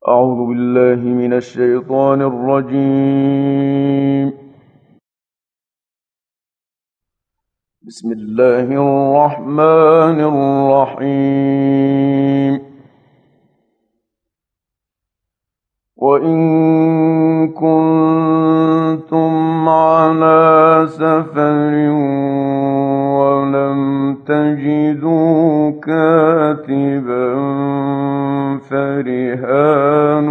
أعوذ بالله من الشيطان الرجيم. بسم الله الرحمن الرحيم. وإن كنتم على سفر ولم تجدوا كاتبا فرهان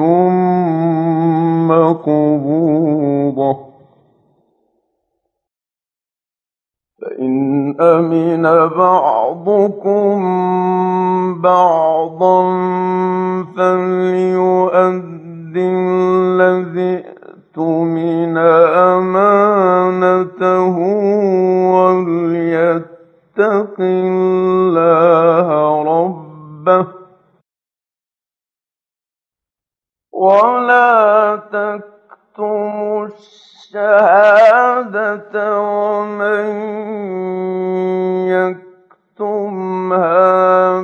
مقبوضة، فإن أمن بعضكم بعضا فليؤد الذي اؤتمن أمانته وليتق الله ربه ولا تكتموا الشهادة ومن يكتمها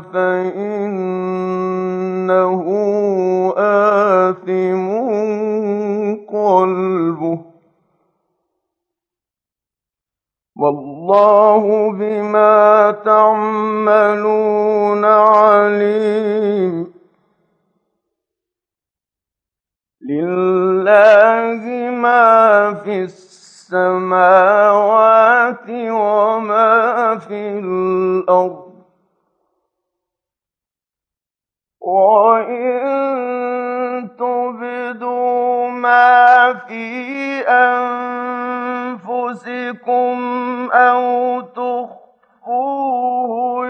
فإنه آثم قلبه والله بما تعملون عليم. لله ما في السماوات وما في الأرض، وإن تبدوا ما في أنفسكم أو تخفوه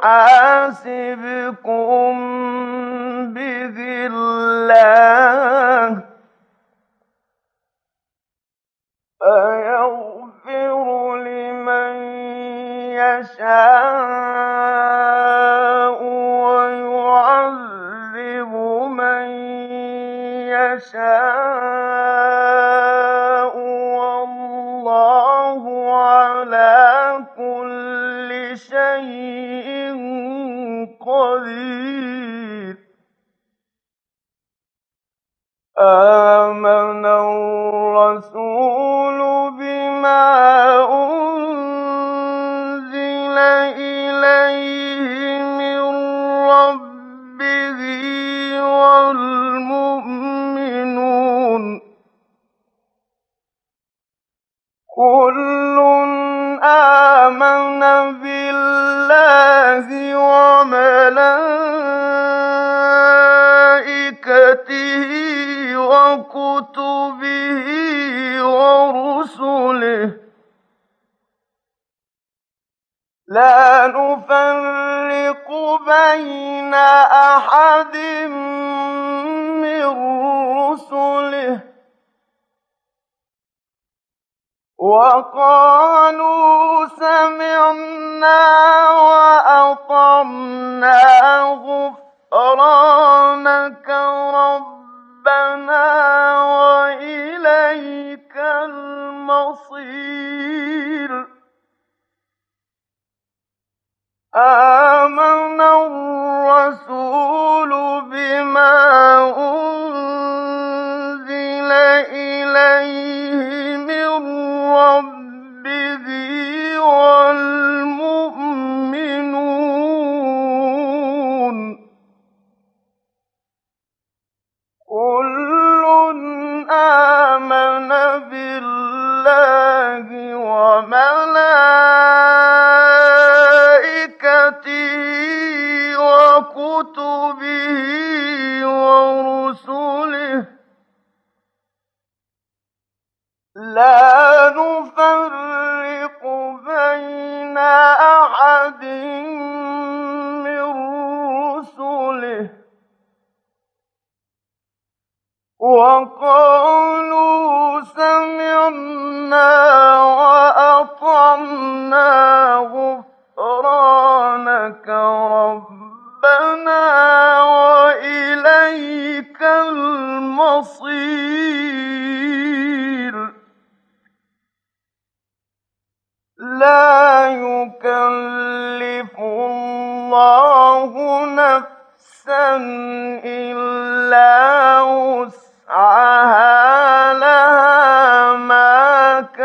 يحاسبكم به الله فيغفر لمن يشاء ويعذب من يشاء والله على كل شيء قدير. آمن الرسول بما أنزل إليه من ربه والمؤمنون كل آمن بالله وملائكته وكتبه ورسله لا نفرق بين أحد من رسله وقالوا سمعنا وأطعنا غفرانك ربنا وإليك المصير. آمن الرسول بما أنزل إليه من ربه والمؤمنون كل آمن بالله وملائكته وكتبه ورسله لا نفرق بين أحد من رسله وقالوا سمعنا وأطعنا غفرانك ربنا وإليك المصير. لا يكلف الله نفسا إلا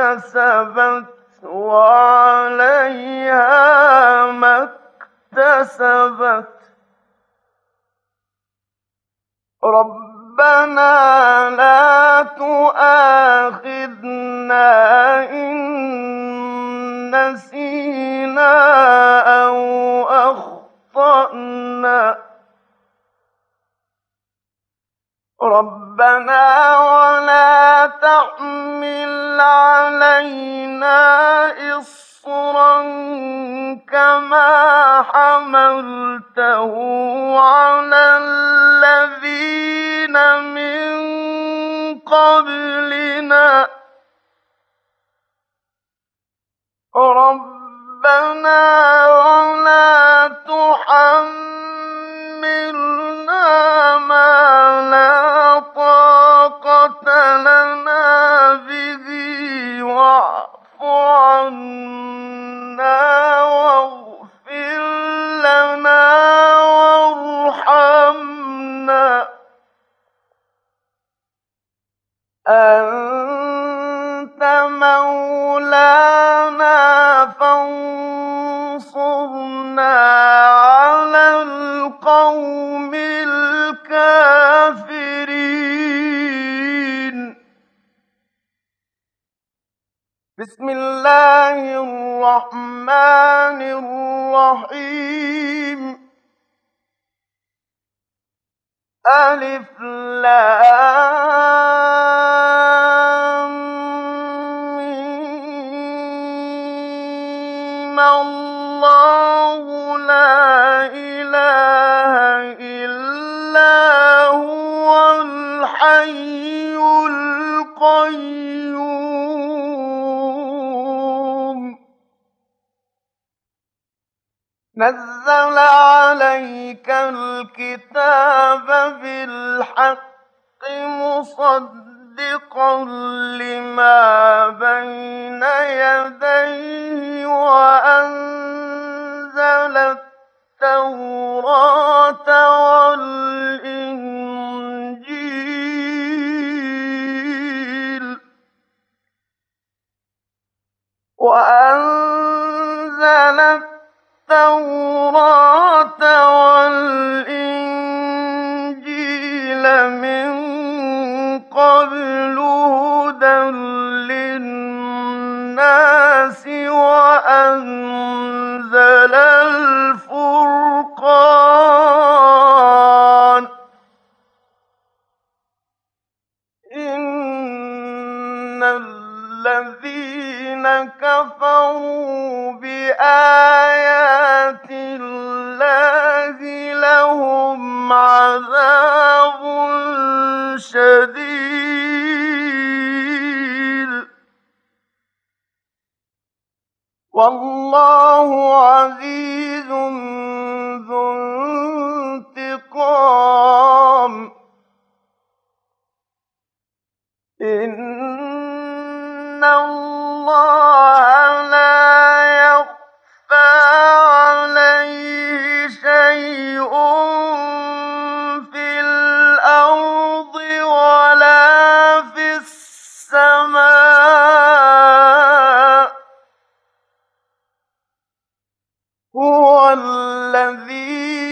كسبت وعليها ما اكتسبت ربنا لا تؤاخذنا إن نسينا أو أخطأنا ربنا ولا تحمل علينا إصرا كما حملته على الذين من قبلنا ربنا ولا تحملنا ما لا طاقة لنا به واعف عنا واغفر لنا وارحمنا أنت مولانا فانصرنا على القوم الكافرين بسم الله الرحمن الرحيم ألف لام ميم الله لا إله إلا هو الحي القيوم نزل عليك الكتاب بالحق مصدقا لما بين يديه وأنزل التوراة والإنجيل من قبل هدى للناس وأنزل الفرقان إن الذين كفروا بآيات الله لهم عذاب شديد والله عزيز ذو انتقام إن الله لا يخفى عليه شيء في الأرض ولا في السماء هو الذي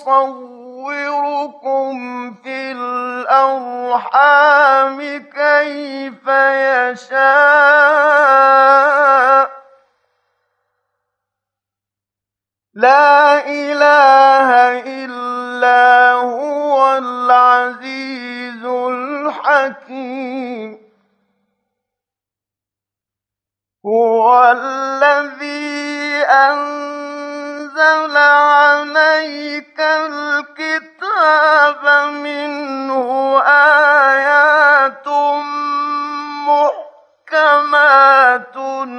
يصوركم في الأرحام كيف يشاء لا إله إلا هو العزيز الحكيم هو الذي أنزل عليك الكتاب منه آيات محكمات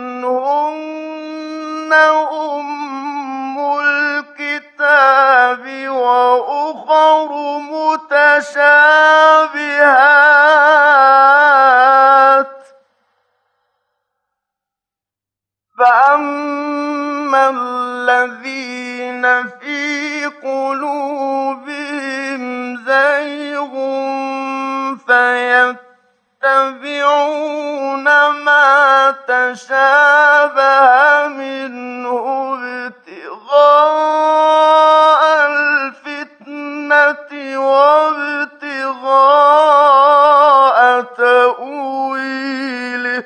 هن أم الكتاب وأخر متشابهات فأما الذين في قلوبهم زيغ فيتبعون ما تشابه منه ابتغاء الفتنة وابتغاء تأويله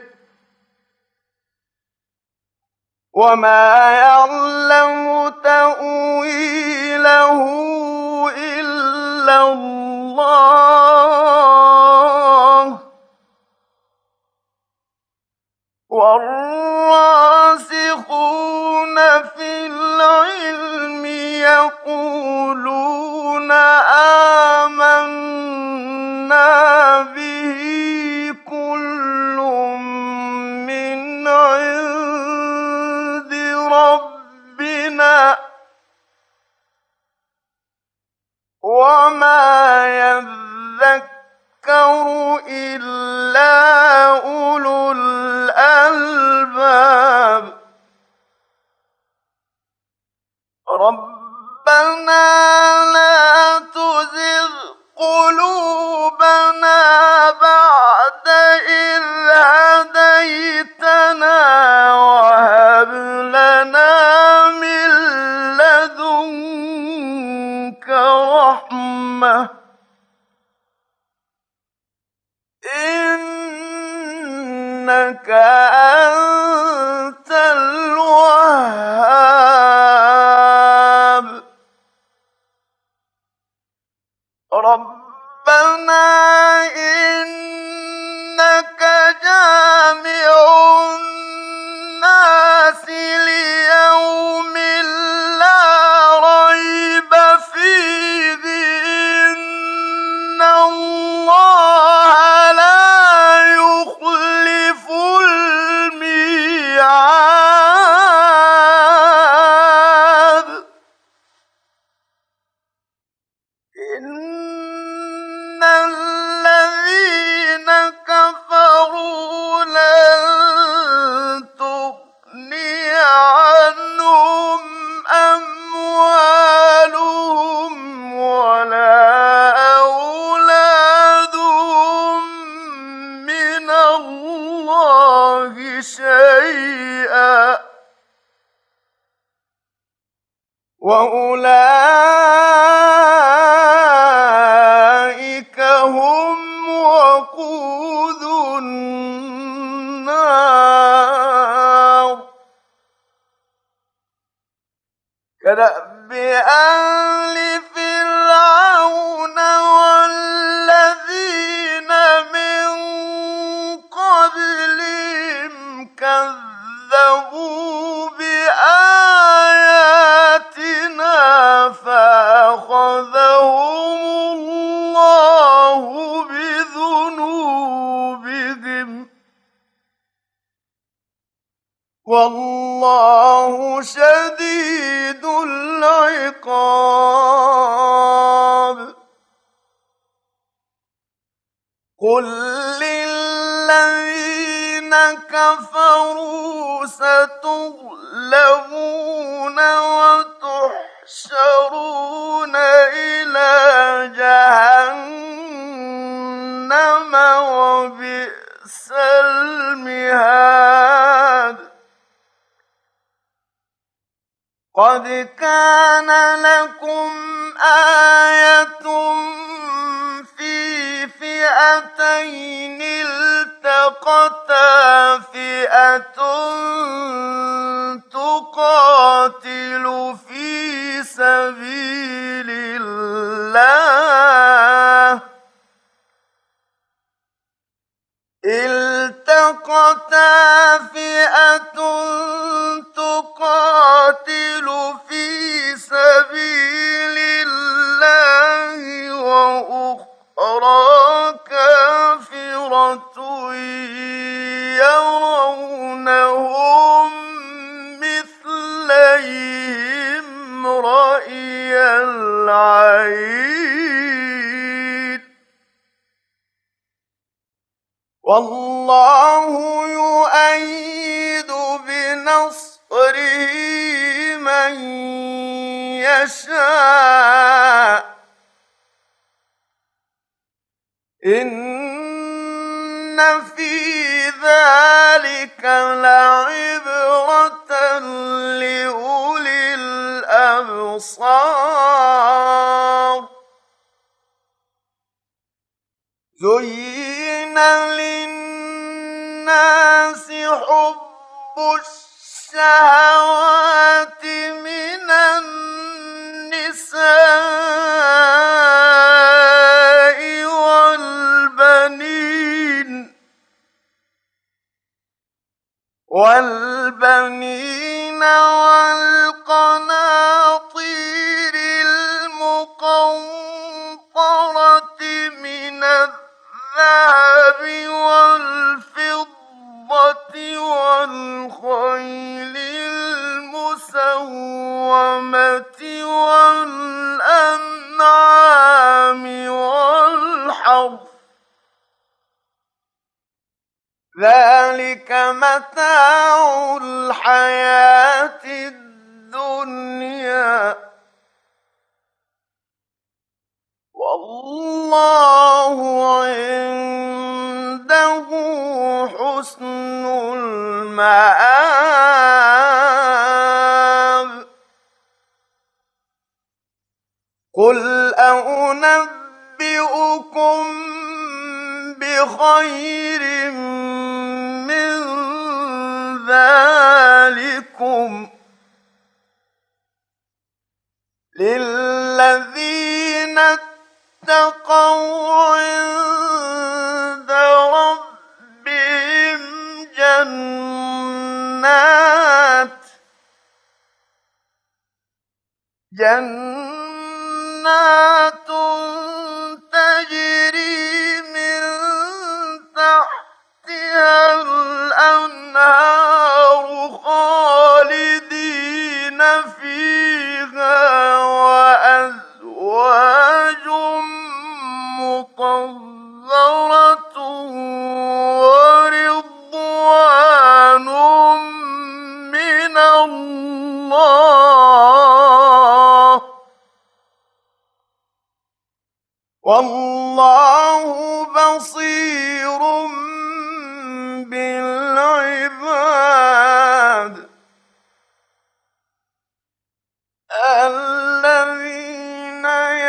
وما يعلم تأويله إلا الله والراسخون في العلم يقولون آمنا به كل من عند ربنا وما يذكر إلا أولو الألباب ربنا لا تزغ قلوبنا بعد إذ هديتنا وهب لنا من لدنك رحمة إنك أنت الوهاب ربنا إنك جامع الناس ليوم لا ريب فيه إن الله لا يخلف الميعاد إن الذين كفروا لن تغني عنهم أموالهم ولا أولادهم من الله شيئا وأولئك هم وقود النار كدأب آل فرعون والذين من قبلهم كذبوا بآياتنا فأخذهم الله بذنوبهم والله شديد العقاب قل للذين كفروا ستغلبون وتحشرون إلى جهنم وبئس المهاد قد كان لكم آية في فئتين التقتا فئة تقاتل في سبيل الله التقتا فئة تقاتل في سبيل الله وأخرى كافرة يرونهم مثليهم رأي العين والله يؤيد بنصره من يشاء إن إن في ذلك لعبرة لأولي الأبصار زين للناس حب الشهوات من النساء والبنين والقناطير المقنطرة من الذهب والفضة والخيل المسومة والأنعام والحرث ذلك متاع الحياة الدنيا والله عنده حسن المآب قل أنبئكم بخير من ذلكم للذين اتقوا عند ربهم جنات تجري من تحتها الأنهار خالدين فيها وأزواج مطهرة ورضوان من الله والله بصير بالعباد الذين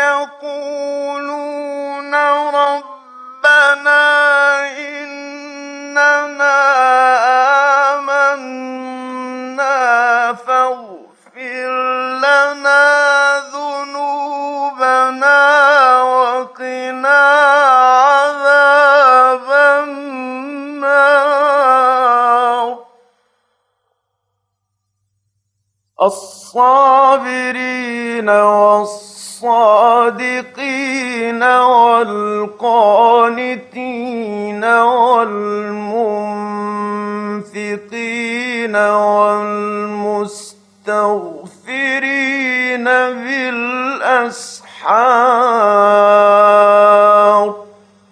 يقولون ربنا إننا آمنا فاغفر لنا ذنوبنا وقنا عذاب النار الصابرين والصادقين والقانتين والمنفقين والمستغفرين بالأسحار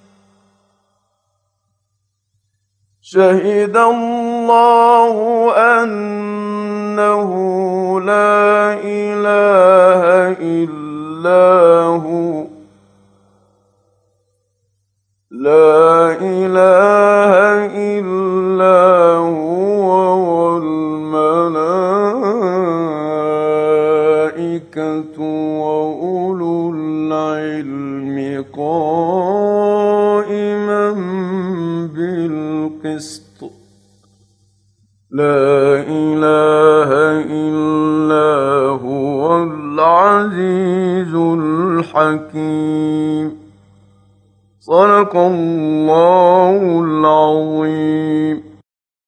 شهد الله أنه لا إله إلا هو والملائكة وأولو العلم قائما بالقسط لا إله إلا هو العزيز الحكيم صدق الله العظيم.